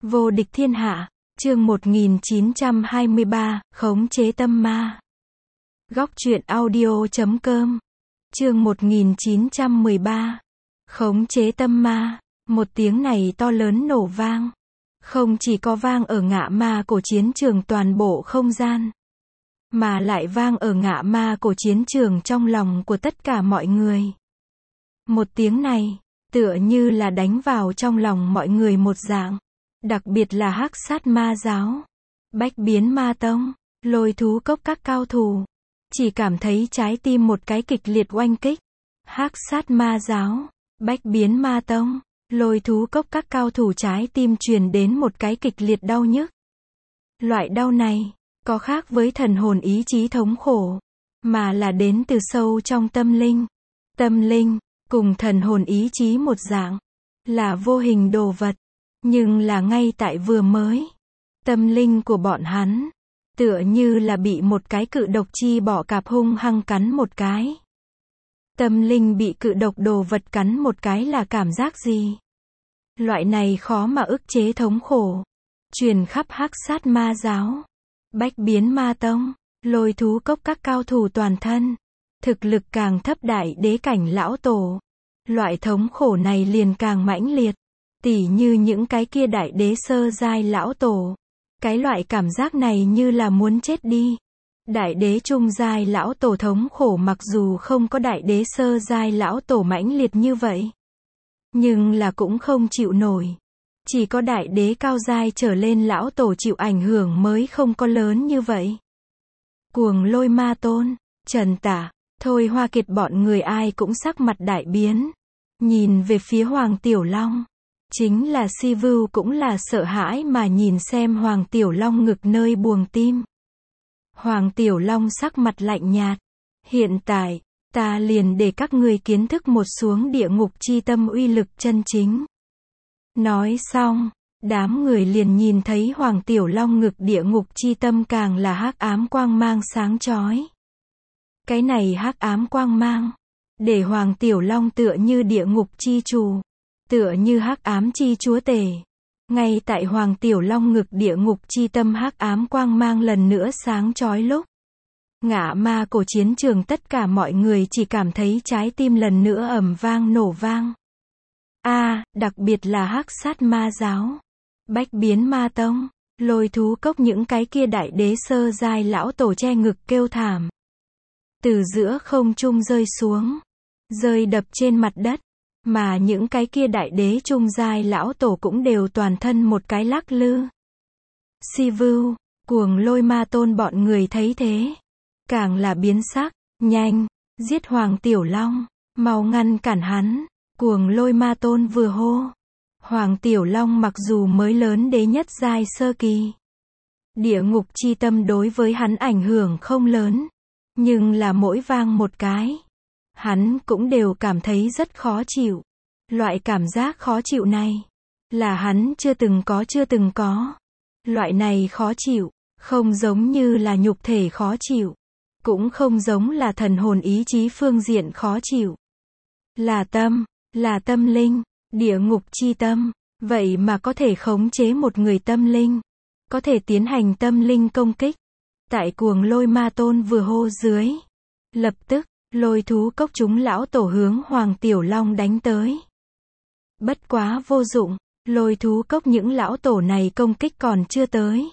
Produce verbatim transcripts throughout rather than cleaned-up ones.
Vô địch thiên hạ, chương một nghìn chín trăm hai mươi ba, khống chế tâm ma. Góc truyện audio chấm com. Chương một nghìn chín trăm mười ba. Khống chế tâm ma. Một tiếng này to lớn nổ vang. Không chỉ có vang ở ngã ma cổ chiến trường toàn bộ không gian, mà lại vang ở ngã ma cổ chiến trường trong lòng của tất cả mọi người. Một tiếng này, tựa như là đánh vào trong lòng mọi người một dạng. Đặc biệt là hắc sát ma giáo, bách biến ma tông, lôi thú cốc các cao thủ. Chỉ cảm thấy trái tim một cái kịch liệt oanh kích. Hắc sát ma giáo, bách biến ma tông, lôi thú cốc các cao thủ trái tim truyền đến một cái kịch liệt đau nhức. Loại đau này, có khác với thần hồn ý chí thống khổ, mà là đến từ sâu trong tâm linh. Tâm linh, cùng thần hồn ý chí một dạng, là vô hình đồ vật. Nhưng là ngay tại vừa mới, tâm linh của bọn hắn, tựa như là bị một cái cự độc chi bọ cạp hung hăng cắn một cái. Tâm linh bị cự độc đồ vật cắn một cái là cảm giác gì? Loại này khó mà ức chế thống khổ, truyền khắp hắc sát ma giáo, bách biến ma tông, lôi thú cốc các cao thủ toàn thân, thực lực càng thấp đại đế cảnh lão tổ. Loại thống khổ này liền càng mãnh liệt. Tỉ như những cái kia đại đế sơ giai lão tổ. Cái loại cảm giác này như là muốn chết đi. Đại đế trung giai lão tổ thống khổ mặc dù không có đại đế sơ giai lão tổ mãnh liệt như vậy, nhưng là cũng không chịu nổi. Chỉ có đại đế cao giai trở lên lão tổ chịu ảnh hưởng mới không có lớn như vậy. Cuồng lôi ma tôn, Trần Tả, Thôi Hoa Kiệt bọn người ai cũng sắc mặt đại biến. Nhìn về phía Hoàng Tiểu Long. Chính là Si Vưu cũng là sợ hãi mà nhìn xem Hoàng Tiểu Long ngực nơi buồng tim. Hoàng Tiểu Long sắc mặt lạnh nhạt. Hiện tại, ta liền để các người kiến thức một xuống địa ngục chi tâm uy lực chân chính. Nói xong, đám người liền nhìn thấy Hoàng Tiểu Long ngực địa ngục chi tâm càng là hắc ám quang mang sáng chói. Cái này hắc ám quang mang, để Hoàng Tiểu Long tựa như địa ngục chi chủ. Tựa như hắc ám chi chúa tể. Ngay tại Hoàng Tiểu Long ngực địa ngục chi tâm hắc ám quang mang lần nữa sáng chói lúc. Ngã ma cổ chiến trường tất cả mọi người chỉ cảm thấy trái tim lần nữa ầm vang nổ vang. A, à, đặc biệt là hắc sát ma giáo, bách biến ma tông, lôi thú cốc những cái kia đại đế sơ giai lão tổ che ngực kêu thảm. Từ giữa không trung rơi xuống, rơi đập trên mặt đất. Mà những cái kia đại đế trung giai lão tổ cũng đều toàn thân một cái lắc lư. Si Vưu, cuồng lôi ma tôn bọn người thấy thế, càng là biến sắc. Nhanh, giết Hoàng Tiểu Long, mau ngăn cản hắn. Cuồng lôi ma tôn vừa hô. Hoàng Tiểu Long mặc dù mới lớn đế nhất giai sơ kỳ, địa ngục chi tâm đối với hắn ảnh hưởng không lớn, nhưng là mỗi vang một cái, hắn cũng đều cảm thấy rất khó chịu. Loại cảm giác khó chịu này, là hắn chưa từng có chưa từng có. Loại này khó chịu, không giống như là nhục thể khó chịu, cũng không giống là thần hồn ý chí phương diện khó chịu. Là tâm, là tâm linh, địa ngục chi tâm, vậy mà có thể khống chế một người tâm linh, có thể tiến hành tâm linh công kích. Tại cuồng lôi ma tôn vừa hô dưới, lập tức, lôi thú cốc chúng lão tổ hướng Hoàng Tiểu Long đánh tới. Bất quá vô dụng, lôi thú cốc những lão tổ này công kích còn chưa tới,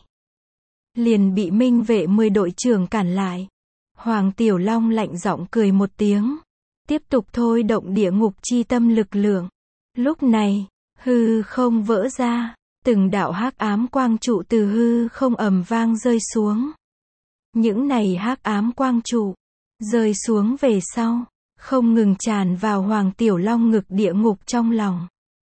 liền bị minh vệ mười đội trưởng cản lại. Hoàng Tiểu Long lạnh giọng cười một tiếng, tiếp tục thôi động địa ngục chi tâm lực lượng. Lúc này, hư không vỡ ra, từng đạo hắc ám quang trụ từ hư không ầm vang rơi xuống. Những này hắc ám quang trụ rơi xuống về sau, không ngừng tràn vào Hoàng Tiểu Long ngực địa ngục trong lòng.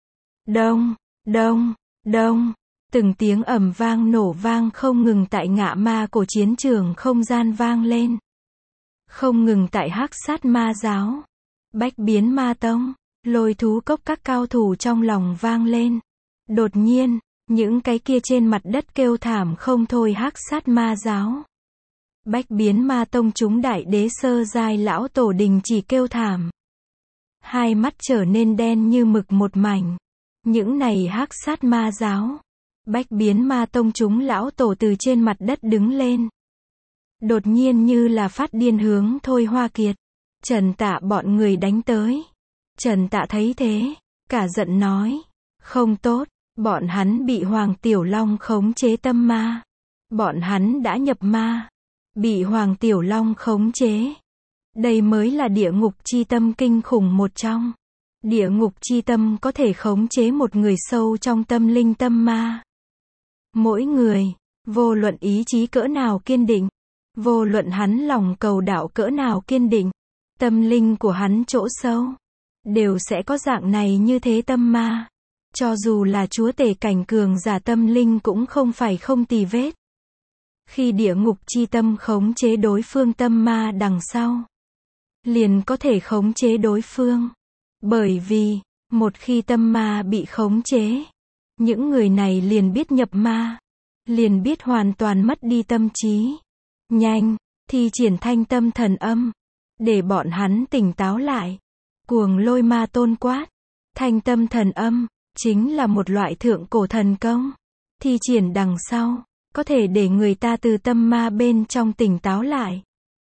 Đông, đông, đông, từng tiếng ầm vang nổ vang không ngừng tại ngã ma cổ chiến trường không gian vang lên. Không ngừng tại hắc sát ma giáo, bách biến ma tông, lôi thú cốc các cao thủ trong lòng vang lên. Đột nhiên, những cái kia trên mặt đất kêu thảm không thôi hắc sát ma giáo, bách biến ma tông chúng đại đế sơ giai lão tổ đình chỉ kêu thảm. Hai mắt trở nên đen như mực một mảnh. Những này hắc sát ma giáo, Bách Biến Ma Tông chúng lão tổ từ trên mặt đất đứng lên. Đột nhiên như là phát điên hướng Thôi Hoa Kiệt, Trần Tạ bọn người đánh tới. Trần Tạ thấy thế, cả giận nói, không tốt, bọn hắn bị Hoàng Tiểu Long khống chế tâm ma. Bọn hắn đã nhập ma, bị Hoàng Tiểu Long khống chế. Đây mới là địa ngục chi tâm kinh khủng một trong. Địa ngục chi tâm có thể khống chế một người sâu trong tâm linh tâm ma. Mỗi người, vô luận ý chí cỡ nào kiên định, vô luận hắn lòng cầu đạo cỡ nào kiên định, tâm linh của hắn chỗ sâu, đều sẽ có dạng này như thế tâm ma. Cho dù là chúa tể cảnh cường giả tâm linh cũng không phải không tì vết. Khi địa ngục chi tâm khống chế đối phương tâm ma đằng sau, liền có thể khống chế đối phương. Bởi vì, một khi tâm ma bị khống chế, những người này liền biết nhập ma, liền biết hoàn toàn mất đi tâm trí. Nhanh, thi triển thanh tâm thần âm, để bọn hắn tỉnh táo lại. Cuồng Lôi Ma Tôn quát, thanh tâm thần âm, chính là một loại thượng cổ thần công. Thi triển đằng sau, có thể để người ta từ tâm ma bên trong tỉnh táo lại.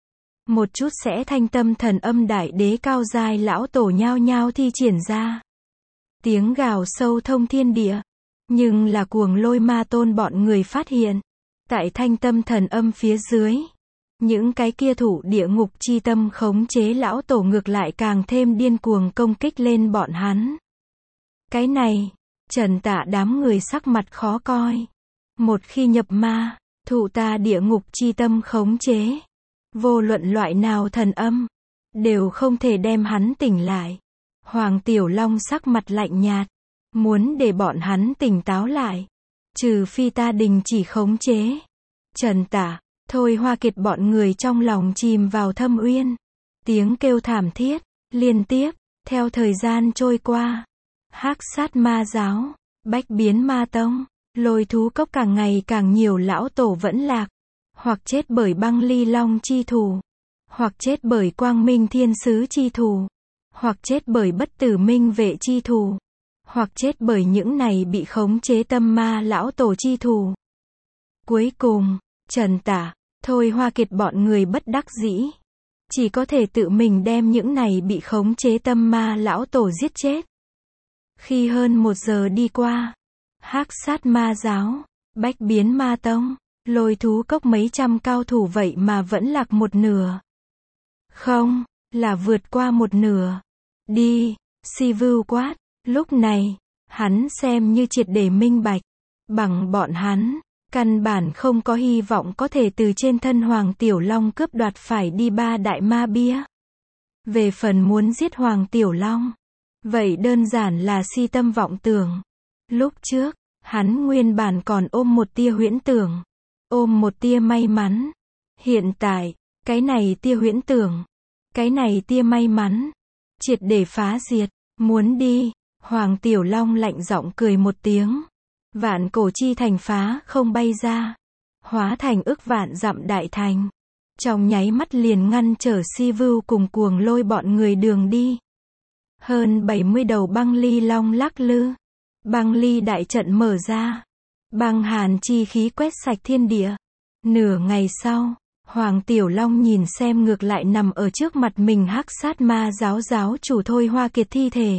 Một chút sẽ thanh tâm thần âm đại đế cao giai lão tổ nhao nhao thi triển ra. Tiếng gào sâu thông thiên địa. Nhưng là Cuồng Lôi Ma Tôn bọn người phát hiện, tại thanh tâm thần âm phía dưới, những cái kia thủ địa ngục chi tâm khống chế lão tổ ngược lại càng thêm điên cuồng công kích lên bọn hắn. Cái này, Trần Tạ đám người sắc mặt khó coi. Một khi nhập ma, thụ ta địa ngục chi tâm khống chế, vô luận loại nào thần âm, đều không thể đem hắn tỉnh lại. Hoàng Tiểu Long sắc mặt lạnh nhạt, muốn để bọn hắn tỉnh táo lại, trừ phi ta đình chỉ khống chế. Trần Tạ, Thôi Hoa Kiệt bọn người trong lòng chìm vào thâm uyên. Tiếng kêu thảm thiết, liên tiếp, theo thời gian trôi qua. Hắc Sát Ma Giáo, Bách Biến Ma Tông, Lôi Thú Cốc càng ngày càng nhiều lão tổ vẫn lạc. Hoặc chết bởi Băng Ly Long chi thủ, hoặc chết bởi Quang Minh Thiên Sứ chi thủ, hoặc chết bởi Bất Tử Minh Vệ chi thủ, hoặc chết bởi những này bị khống chế tâm ma lão tổ chi thủ. Cuối cùng, Trần Tạ, Thôi Hoa Kiệt bọn người bất đắc dĩ, chỉ có thể tự mình đem những này bị khống chế tâm ma lão tổ giết chết. Khi hơn một giờ đi qua, Hắc Sát Ma Giáo, Bách Biến Ma Tông, Lôi Thú Cốc mấy trăm cao thủ vậy mà vẫn lạc một nửa. Không, là vượt qua một nửa. Đi, Si Vưu quát. Lúc này, hắn xem như triệt để minh bạch. Bằng bọn hắn, căn bản không có hy vọng có thể từ trên thân Hoàng Tiểu Long cướp đoạt phải đi ba đại ma bia. Về phần muốn giết Hoàng Tiểu Long, vậy đơn giản là si tâm vọng tưởng. Lúc trước, hắn nguyên bản còn ôm một tia huyễn tưởng, ôm một tia may mắn. Hiện tại, cái này tia huyễn tưởng, cái này tia may mắn, triệt để phá diệt. Muốn đi, Hoàng Tiểu Long lạnh giọng cười một tiếng. Vạn cổ chi thành phá không bay ra, hóa thành ức vạn dặm đại thành. Trong nháy mắt liền ngăn trở Si Vưu cùng Cuồng Lôi bọn người đường đi. Hơn bảy mươi đầu băng ly long lắc lư. Băng ly đại trận mở ra. Băng hàn chi khí quét sạch thiên địa. Nửa ngày sau, Hoàng Tiểu Long nhìn xem ngược lại nằm ở trước mặt mình Hắc Sát Ma Giáo giáo chủ Thôi Hoa Kiệt thi thể.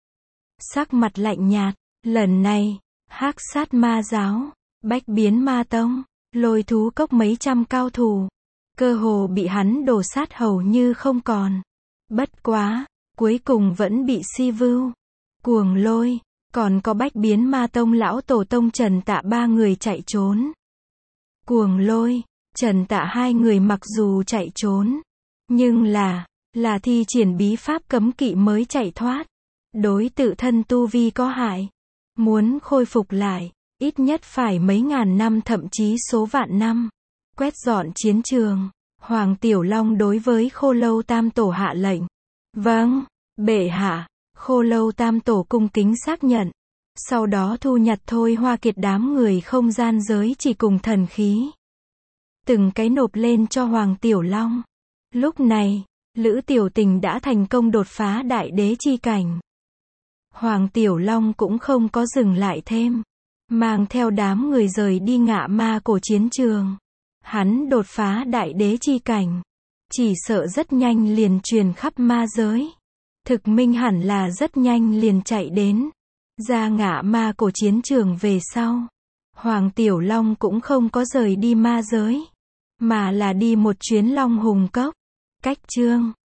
Sắc mặt lạnh nhạt, lần này, Hắc Sát Ma Giáo, Bách Biến Ma Tông, Lôi Thú Cốc mấy trăm cao thủ, cơ hồ bị hắn đổ sát hầu như không còn. Bất quá, cuối cùng vẫn bị Si Vưu, Cuồng Lôi, còn có Bách Biến Ma Tông lão tổ tông Trần Tạ ba người chạy trốn. Cuồng Lôi, Trần Tạ hai người mặc dù chạy trốn, nhưng là, là thi triển bí pháp cấm kỵ mới chạy thoát. Đối tự thân tu vi có hại. Muốn khôi phục lại, ít nhất phải mấy ngàn năm thậm chí số vạn năm. Quét dọn chiến trường, Hoàng Tiểu Long đối với Khô Lâu Tam Tổ hạ lệnh. Vâng, bệ hạ. Khô Lâu Tam Tổ cung kính xác nhận. Sau đó thu nhặt Thôi Hoa Kiệt đám người không gian giới chỉ cùng thần khí. Từng cái nộp lên cho Hoàng Tiểu Long. Lúc này, Lữ Tiểu Tình đã thành công đột phá đại đế chi cảnh. Hoàng Tiểu Long cũng không có dừng lại thêm, mang theo đám người rời đi ngạ ma cổ chiến trường. Hắn đột phá đại đế chi cảnh. Chỉ sợ rất nhanh liền truyền khắp ma giới. Thực minh hẳn là rất nhanh liền chạy đến. Ra ngạ ma cổ chiến trường về sau. Hoàng Tiểu Long cũng không có rời đi ma giới. Mà là đi một chuyến Long Hùng Cốc. Cách chương